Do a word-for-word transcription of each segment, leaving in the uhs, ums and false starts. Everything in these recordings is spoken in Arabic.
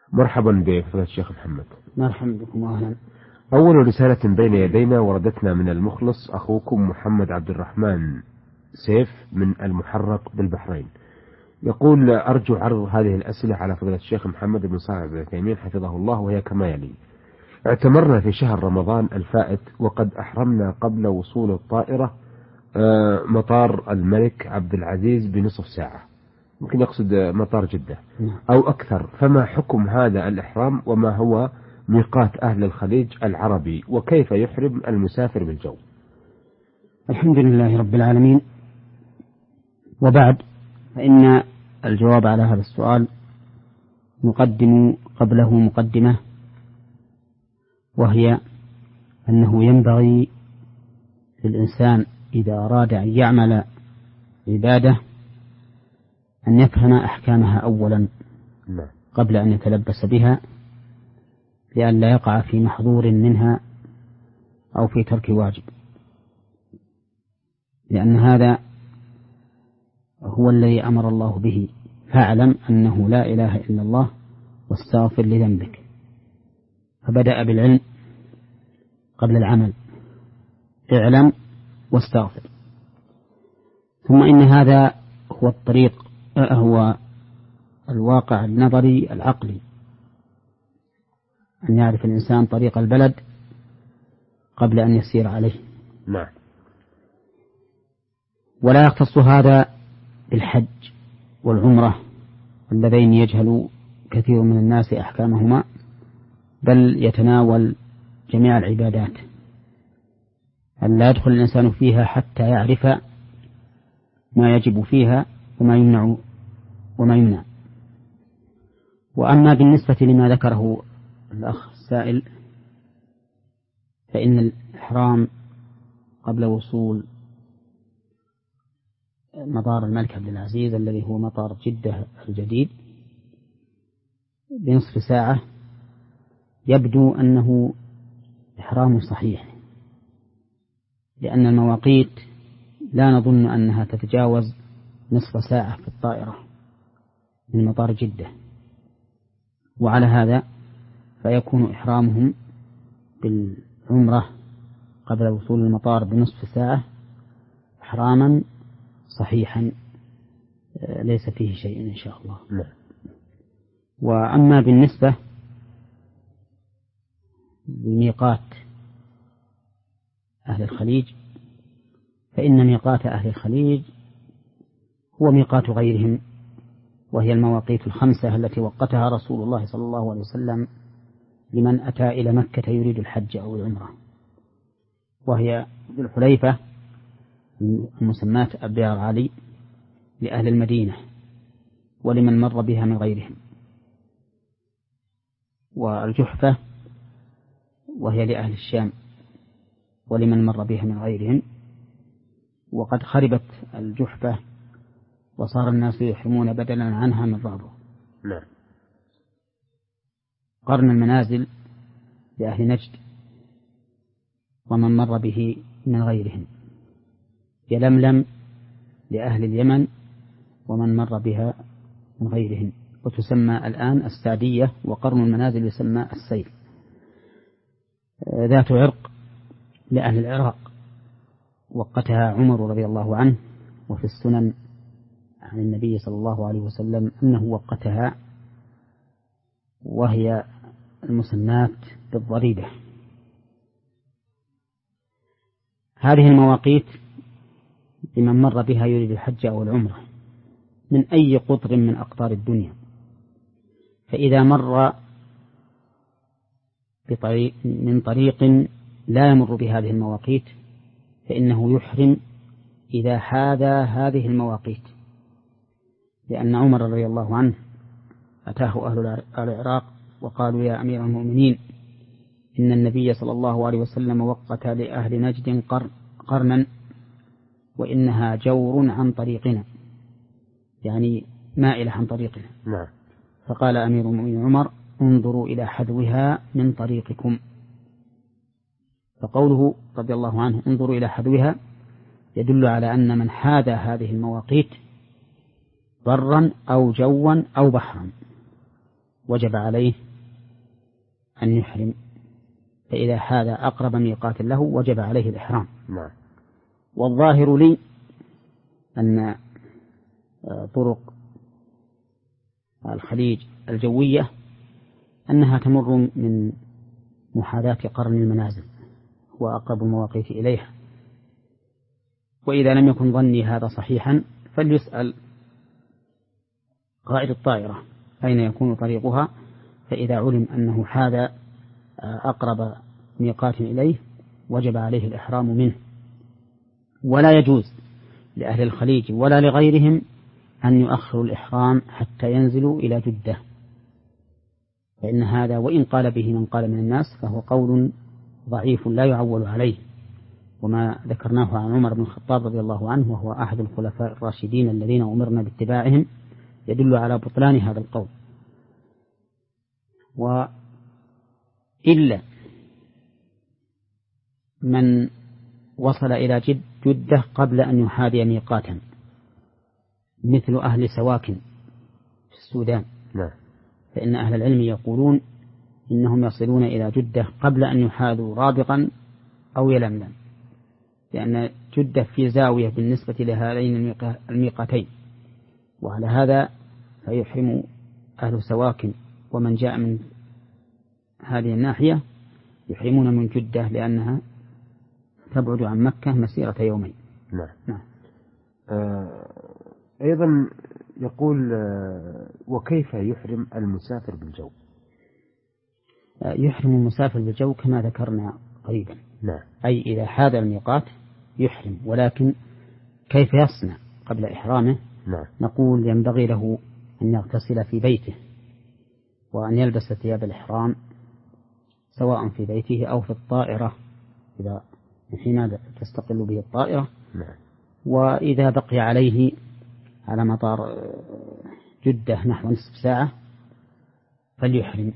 مرحبا بفضيلة الشيخ محمد. مرحبا بكم أهلا. أول رسالة بين يدينا وردتنا من المخلص أخوكم محمد عبد الرحمن سيف من المحرق بالبحرين، يقول: أرجو عرض هذه الأسئلة على فضيلة الشيخ محمد بن صالح بن عثيمين حفظه الله، وهي كما يلي: اعتمرنا في شهر رمضان الفائت وقد أحرمنا قبل وصول الطائرة مطار الملك عبد العزيز بنصف ساعة، ممكن يقصد مطار جدة أو أكثر، فما حكم هذا الإحرام وما هو ميقات أهل الخليج العربي وكيف يحرم المسافر بالجو؟ الحمد لله رب العالمين، وبعد، فإن الجواب على هذا السؤال نقدم قبله مقدمة، وهي أنه ينبغي للإنسان إذا أراد أن يعمل عبادة أن يفهم أحكامها أولا قبل أن يتلبس بها، لأن لا يقع في محظور منها أو في ترك واجب، لأن هذا هو الذي أمر الله به: فاعلم أنه لا إله إلا الله واستغفر لذنبك. فبدأ بالعلم قبل العمل، اعلم واستغفر. ثم إن هذا هو الطريق، هو الواقع النظري العقلي، أن يعرف الإنسان طريق البلد قبل أن يسير عليه. نعم. ولا يختص هذا بالحج والعمرة اللذين يجهل كثير من الناس أحكامهما، بل يتناول جميع العبادات، أن لا يدخل الإنسان فيها حتى يعرف ما يجب فيها وما يمنع وما يمنع. وأما بالنسبة لما ذكره الأخ السائل، فإن الإحرام قبل وصول مطار الملك عبد العزيز الذي هو مطار جدة الجديد بنصف ساعة يبدو أنه إحرام صحيح، لأن المواقيت لا نظن أنها تتجاوز نصف ساعة في الطائرة من مطار جدة، وعلى هذا فيكون إحرامهم بالعمرة قبل وصول المطار بنصف ساعة إحراما صحيحا ليس فيه شيء إن شاء الله. لا. وأما بالنسبة لميقات أهل الخليج، فإن ميقات أهل الخليج هو ميقات غيرهم، وهي المواقيت الخمسة التي وقتها رسول الله صلى الله عليه وسلم لمن أتى إلى مكة يريد الحج أو العمرة، وهي ذو الحليفة المسماة أبيار علي لأهل المدينة ولمن مر بها من غيرهم، والجحفة وهي لأهل الشام ولمن مر بها من غيرهم. وقد خربت الجحفة وصار الناس يحرمون بدلا عنها من رابغ. نعم. قرن المنازل لأهل نجد ومن مر به من غيرهم، يلملم لأهل اليمن ومن مر بها من غيرهم، وتسمى الآن السعدية، وقرن المنازل يسمى السيل. ذات عرق لأهل العراق وقتها عمر رضي الله عنه، وفي السنن عن النبي صلى الله عليه وسلم أنه وقتها، وهي المسمات بالضريبة. هذه المواقيت لمن مر بها يريد الحج أو العمرة من أي قطر من أقطار الدنيا، فإذا مر بطريق من طريق لا يمر بهذه المواقيت فإنه يحرم إذا حاذى هذه المواقيت، لأن عمر رضي الله عنه أتاه أهل العراق وقالوا: يا أمير المؤمنين، إن النبي صلى الله عليه وسلم وقت لأهل نجد قرنا وإنها جور عن طريقنا، يعني مائلة عن طريقنا. نعم. فقال أمير المؤمنين عمر: انظروا إلى حذوها من طريقكم. فقوله رضي الله عنه انظروا إلى حذوها يدل على أن من حاذى هذه المواقيت برا أو جوا أو بحرا، وجب عليه أن يحرم، فإذا هذا أقرب ميقات له وجب عليه الإحرام. نعم. والظاهر لي أن طرق الخليج الجوية أنها تمر من محاذاة قرن المنازل وأقرب المواقيت إليها، وإذا لم يكن ظني هذا صحيحا فليسأل قائد الطائرة أين يكون طريقها، فإذا علم أنه هذا أقرب ميقات إليه وجب عليه الإحرام منه. ولا يجوز لأهل الخليج ولا لغيرهم أن يؤخروا الإحرام حتى ينزلوا إلى جدة، فإن هذا وإن قال به من قال من الناس فهو قول ضعيف لا يعول عليه، وما ذكرناه عن عمر بن الخطاب رضي الله عنه وهو أحد الخلفاء الراشدين الذين أمرنا باتباعهم يدل على بطلان هذا القول. وإلا من وصل إلى جد جدة قبل أن يحاذي ميقاتا مثل أهل سواكن في السودان، لا. فإن أهل العلم يقولون إنهم يصلون إلى جدة قبل أن يحاذوا رابغا أو يلملم، لأن جدة في زاوية بالنسبة لهذين الميقاتين، وعلى هذا فيحرم أهل سواكن ومن جاء من هذه الناحية يحرمون من جدة لأنها تبعد عن مكة مسيرة يومين. نعم. نعم. آه أيضا يقول آه وكيف يحرم المسافر بالجو؟ آه يحرم المسافر بالجو كما ذكرنا قريبا. نعم. أي إذا حاذ الميقات يحرم، ولكن كيف يصنع قبل إحرامه؟ نعم. نقول ينبغي له أن يغتسل في بيته وأن يلبس ثياب الإحرام سواء في بيته أو في الطائرة إذا حين تستقل به الطائرة. نعم. وإذا بقي عليه على مطار جدة نحو نصف ساعة فليحرم،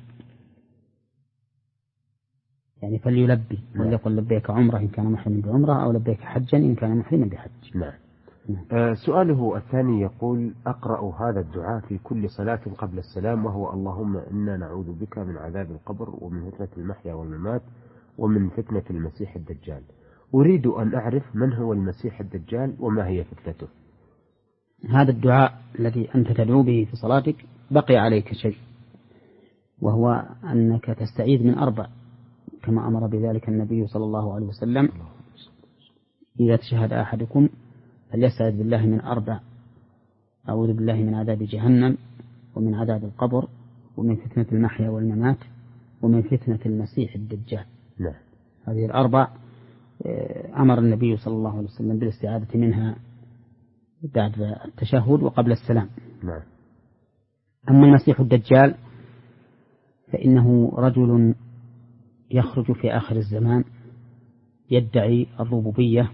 يعني فليلبي وليقل لبيك عمرة إن كان محرما بعمرة أو لبيك حجا إن كان محرما بحج. نعم. آه سؤاله الثاني يقول أقرأ هذا الدعاء في كل صلاة قبل السلام وهو اللهم إنا نعوذ بك من عذاب القبر ومن فتنة المحيا والممات ومن فتنة المسيح الدجال. أريد أن أعرف من هو المسيح الدجال وما هي فتنته. هذا الدعاء الذي أنت تدعو به في صلاتك بقي عليك شيء، وهو أنك تستعيذ من أربع كما أمر بذلك النبي صلى الله عليه وسلم: إذا تشهد أحدكم فليستعذ بالله من أربع: أعوذ بالله من عذاب جهنم ومن عذاب القبر ومن فتنة المحيا والممات ومن فتنة المسيح الدجال. لا. هذه الأربع أمر النبي صلى الله عليه وسلم بالاستعاذة منها بعد التشهد وقبل السلام. لا. أما المسيح الدجال فإنه رجل يخرج في آخر الزمان يدعي الربوبية،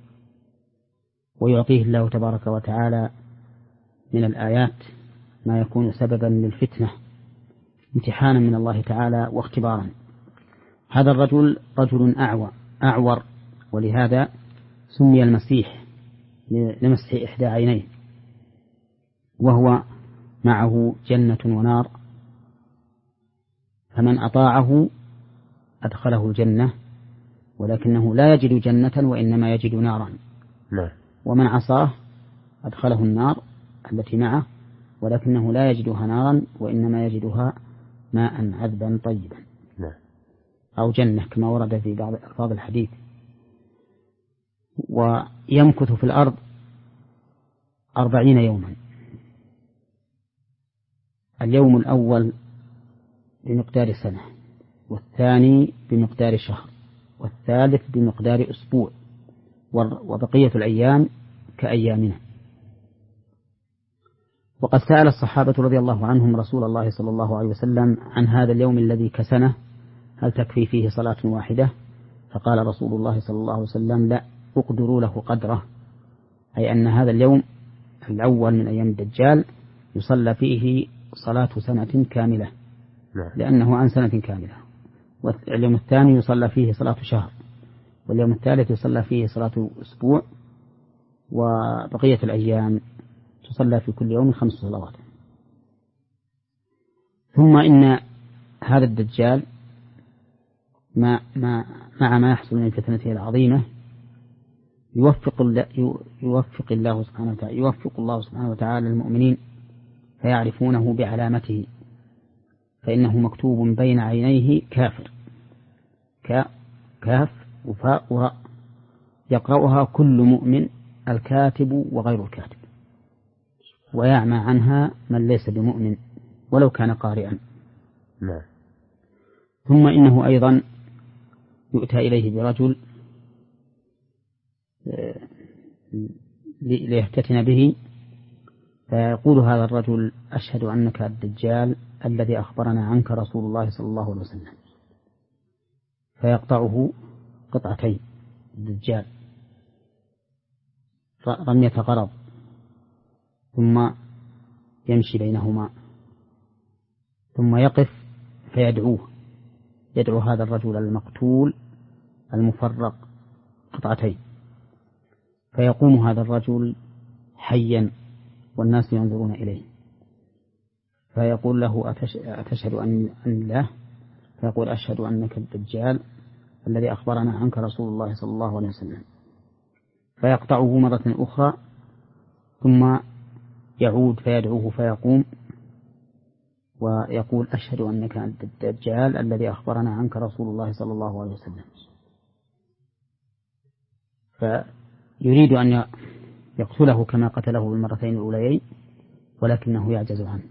ويعطيه الله تبارك وتعالى من الآيات ما يكون سببا للفتنة امتحانا من الله تعالى واختبارا. هذا الرجل رجل أعور أعور ولهذا سمي المسيح لمسح إحدى عينيه، وهو معه جنة ونار، فمن أطاعه أدخله الجنة ولكنه لا يجد جنة وإنما يجد نارا. لا. ومن عصاه أدخله النار التي معه ولكنه لا يجدها نارا وإنما يجدها ماء عذبا طيبا. لا. أو جنة كما ورد في بعض ألفاظ الحديث. ويمكث في الأرض أربعين يوما، اليوم الأول بمقدار سنة، والثاني بمقدار شهر، والثالث بمقدار أسبوع، وبقية الأيام كأيامنا. وقد سأل الصحابة رضي الله عنهم رسول الله صلى الله عليه وسلم عن هذا اليوم الذي كسنة هل تكفي فيه صلاة واحدة؟ فقال رسول الله صلى الله عليه وسلم: لا، اقدروا له قدره، أي أن هذا اليوم الأول من أيام الدجال يصلى فيه صلاة سنة كاملة لأنه عن سنة كاملة، واليوم الثاني يصلى فيه صلاة شهر، واليوم الثالث يصلى فيه صلاة أسبوع، وبقية الأيام تصلى في كل يوم خمس صلوات. ثم إن هذا الدجال ما ما مع ما يحصل من فتنته العظيمة يوفق الله يوفق الله سبحانه وتعالى يوفق الله سبحانه وتعالى المؤمنين فيعرفونه بعلامته، فإنه مكتوب بين عينيه كافر، كاف وفاء وراء، يقرأها كل مؤمن الكاتب وغير الكاتب، ويعمى عنها من ليس بمؤمن ولو كان قارئا. نعم. ثم إنه أيضا يؤتى إليه برجل ليفتتن به، فيقول هذا الرجل: أشهد أنك الدجال الذي أخبرنا عنك رسول الله صلى الله عليه وسلم، فيقطعه قطعتين الدجال رمية غرض، ثم يمشي بينهما، ثم يقف فيدعوه، يدعو هذا الرجل المقتول المفرق قطعتين، فيقوم هذا الرجل حيا والناس ينظرون إليه، فيقول له: أتشهد أن الله؟ فيقول: أشهد أنك الدجال الذي أخبرنا عنك رسول الله صلى الله عليه وسلم، فيقطعه مرة أخرى، ثم يعود فيدعوه فيقوم ويقول: أشهد أنك الدجال الذي أخبرنا عنك رسول الله صلى الله عليه وسلم. فيريد أن يقتله كما قتله بالمرتين الأوليين، ولكنه يعجز عنه،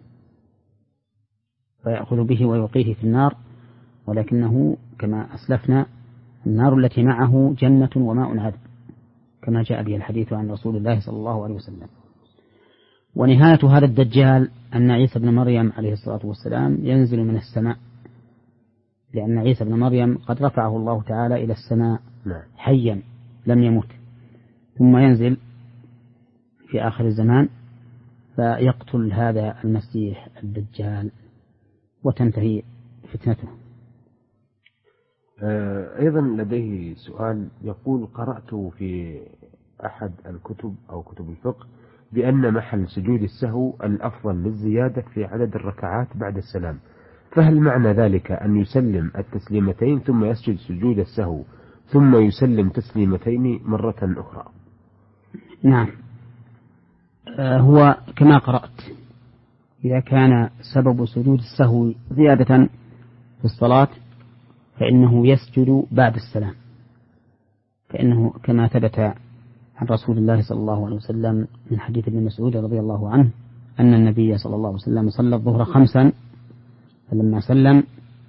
فيأخذ به ويلقيه في النار، ولكنه كما أسلفنا النار التي معه جنة وماء عذب، كما جاء به الحديث عن رسول الله صلى الله عليه وسلم. ونهاية هذا الدجال أن عيسى بن مريم عليه الصلاة والسلام ينزل من السماء، لأن عيسى بن مريم قد رفعه الله تعالى إلى السماء حيا لم يمت، ثم ينزل في آخر الزمان فيقتل هذا المسيح الدجال وتنتهي فتنته. أيضا لديه سؤال، يقول: قرأت في أحد الكتب أو كتب الفقه بأن محل سجود السهو الأفضل للزيادة في عدد الركعات بعد السلام، فهل معنى ذلك أن يسلم التسليمتين ثم يسجد سجود السهو ثم يسلم تسليمتين مرة أخرى؟ نعم، هو كما قرأت، إذا كان سبب سجود السهو زيادة في الصلاة فإنه يسجد بعد السلام، فإنه كما ثبت عن رسول الله صلى الله عليه وسلم من حديث ابن مسعود رضي الله عنه أن النبي صلى الله عليه وسلم صلى الظهر خمسا، فلما سلم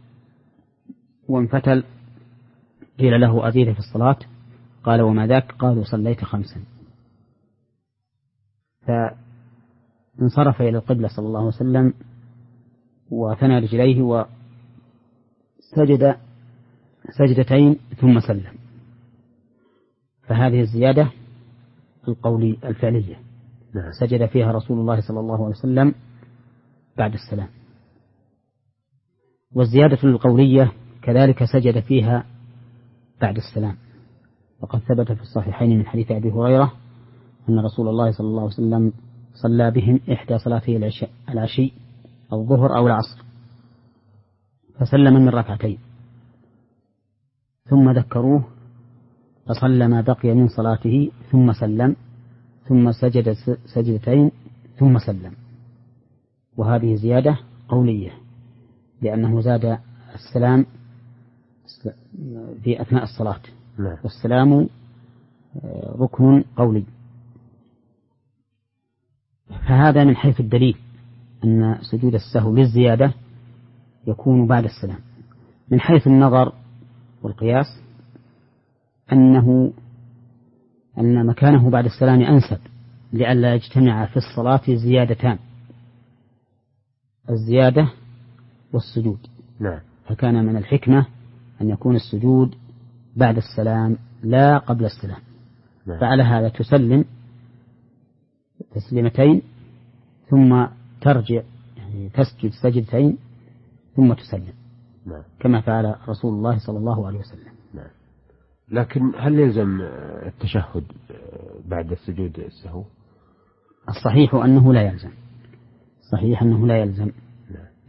وانفتل قيل له: أزيد في الصلاة؟ قال: وما ذاك؟ قالوا: صليت خمسا. فانصرف إلى القبلة صلى الله عليه وسلم وثنى رجليه وسجد سجدتين ثم سلم، فهذه الزيادة القولي الفعلية سجد فيها رسول الله صلى الله عليه وسلم بعد السلام. والزيادة القولية كذلك سجد فيها بعد السلام، وقد ثبت في الصحيحين من حديث أبي هريرة أن رسول الله صلى الله عليه وسلم صلى بهم إحدى صلاتي العشي الظهر أو العصر، فسلم من ركعتين ثم ذكروه فصلى ما بقي من صلاته ثم سلم، ثم سجد سجدتين ثم سلم، وهذه زيادة قولية لأنه زاد السلام في أثناء الصلاة، والسلام ركن قولي. فهذا من حيث الدليل أن سجود السهو للزيادة يكون بعد السلام. من حيث النظر والقياس أنه أن مكانه بعد السلام أنسب، لئلا يجتمع في الصلاة زيادتان، الزيادة والسجود. نعم. فكان من الحكمة أن يكون السجود بعد السلام لا قبل السلام. نعم. فعلى هذا تسلم تسليمتين ثم ترجع، يعني تسجد سجدتين ثم تسلم. نعم. كما فعل رسول الله صلى الله عليه وسلم. نعم. لكن هل يلزم التشهد بعد السجود السهو؟ الصحيح أنه لا يلزم، صحيح أنه لا يلزم،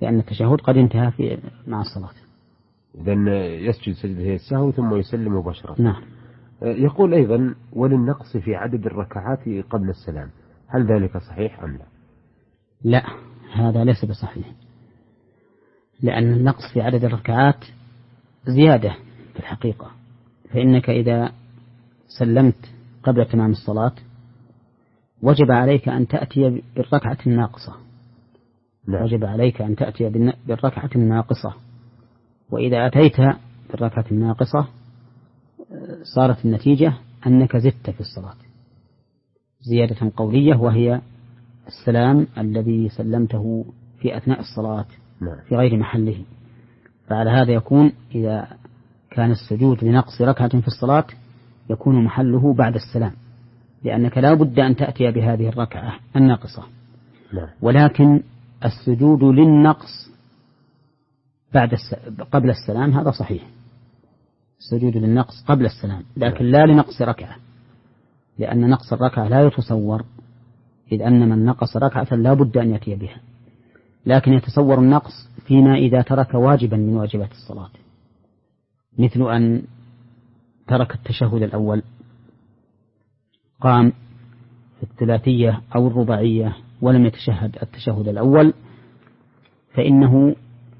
لأن التشهد قد انتهى في مع الصلاة. إذن يسجد سجدة السهو ثم يسلم مباشرة. نعم. يقول أيضا وللنقص في عدد الركعات قبل السلام، هل ذلك صحيح أم لا؟ لا، هذا ليس بصحيح، لأن النقص في عدد الركعات زيادة في الحقيقة، فإنك إذا سلمت قبل تمام الصلاة وجب عليك أن تأتي بالركعة الناقصة. لا. وجب عليك أن تأتي بالركعة الناقصة، وإذا أتيت بالركعة الناقصة صارت النتيجة أنك زدت في الصلاة زيادة قولية، وهي السلام الذي سلمته في أثناء الصلاة في غير محله. فعلى هذا يكون إذا كان السجود لنقص ركعة في الصلاة يكون محله بعد السلام، لأنك لا بد أن تأتي بهذه الركعة الناقصة. ولكن السجود للنقص بعد الس... قبل السلام هذا صحيح، السجود للنقص قبل السلام، لكن لا لنقص ركعة، لأن نقص الركعة لا يتصور، إذ أن من نقص ركعة لا بد أن يأتي بها، لكن يتصور النقص فيما إذا ترك واجبا من واجبات الصلاة، مثل أن ترك التشهد الأول، قام في الثلاثية أو الرباعية ولم يتشهد التشهد الأول، فإنه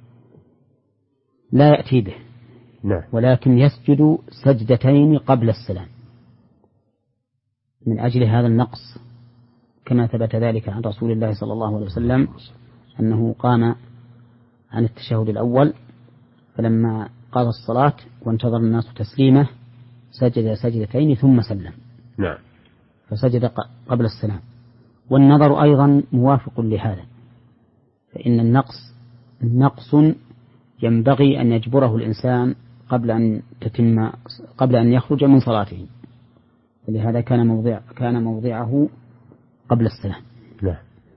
لا يأتي به، ولكن يسجد سجدتين قبل السلام من أجل هذا النقص، كما ثبت ذلك عن رسول الله صلى الله عليه وسلم أنه قام عن التشهد الأول، فلما قضى الصلاة وانتظر الناس تسليمه سجد سجدتين ثم سلم. نعم. فسجد قبل السلام. والنظر أيضا موافق لهذا، فإن النقص نقص ينبغي أن يجبره الإنسان قبل أن تتم قبل أن يخرج من صلاته، فلهذا كان موضع كان موضعه قبل السلام. نعم.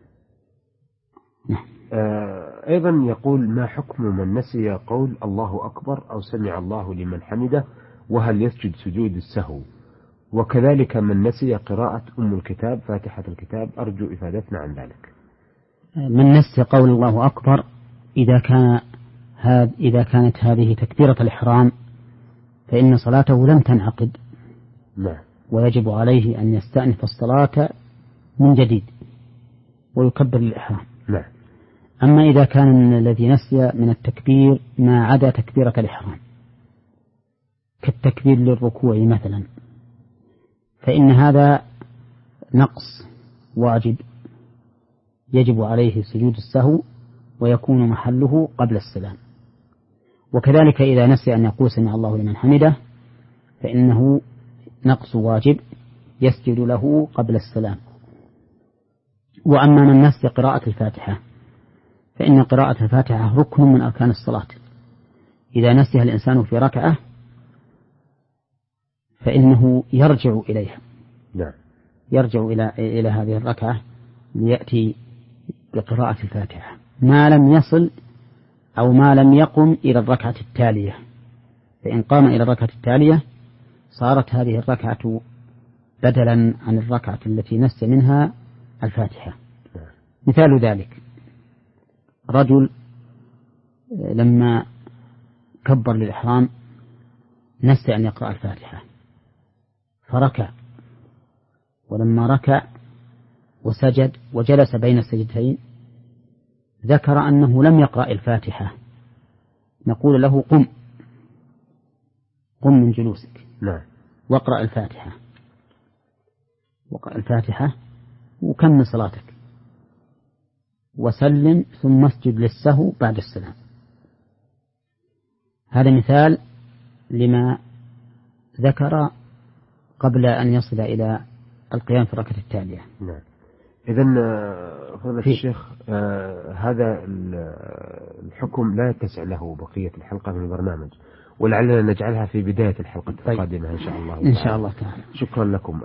نعم. آه أيضا يقول ما حكم من نسي قول الله أكبر أو سمع الله لمن حمده، وهل يسجد سجود السهو؟ وكذلك من نسي قراءة أم الكتاب فاتحة الكتاب، أرجو إفادتنا عن ذلك. من نسي قول الله أكبر إذا كان هذا إذا كانت هذه تكبيرة الإحرام فإن صلاته لم تنعقد. نعم. ويجب عليه أن يستأنف الصلاة من جديد ويكبر الإحرام. نعم. أما إذا كان الذي نسي من التكبير ما عدا تكبيرة الإحرام كالتكبير للركوع مثلا، فإن هذا نقص واجب يجب عليه سجود السهو ويكون محله قبل السلام. وكذلك إذا نسي أن يقول سمع الله لمن حمده فإنه نقص واجب يسجد له قبل السلام. وأما من نسي قراءة الفاتحة فإن قراءة الفاتحة ركن من أركان الصلاة، إذا نسيها الإنسان في ركعة فإنه يرجع إليها. نعم. يرجع إلى إلى هذه الركعة ليأتي بقراءة الفاتحة ما لم يصل أو ما لم يقم إلى الركعة التالية، فإن قام إلى الركعة التالية صارت هذه الركعة بدلا عن الركعة التي نسي منها الفاتحة. مثال ذلك رجل لما كبر للإحرام نسي أن يقرأ الفاتحة فركع، ولما ركع وسجد وجلس بين السجدتين ذكر أنه لم يقرأ الفاتحة، نقول له قم قم من جلوسك. نعم. واقرأ الفاتحة واقرأ الفاتحة وكمل صلاتك وسلم ثم اسجد للسهو بعد السلام. هذا مثال لما ذكر قبل أن يصل إلى القيام في الركعة التالية. نعم. إذن فضيلة الشيخ آه هذا الحكم لا يتسع له بقية الحلقة من البرنامج، ولعلنا نجعلها في بداية الحلقة القادمة إن شاء الله. إن شاء الله تعالى. شكرا لكم.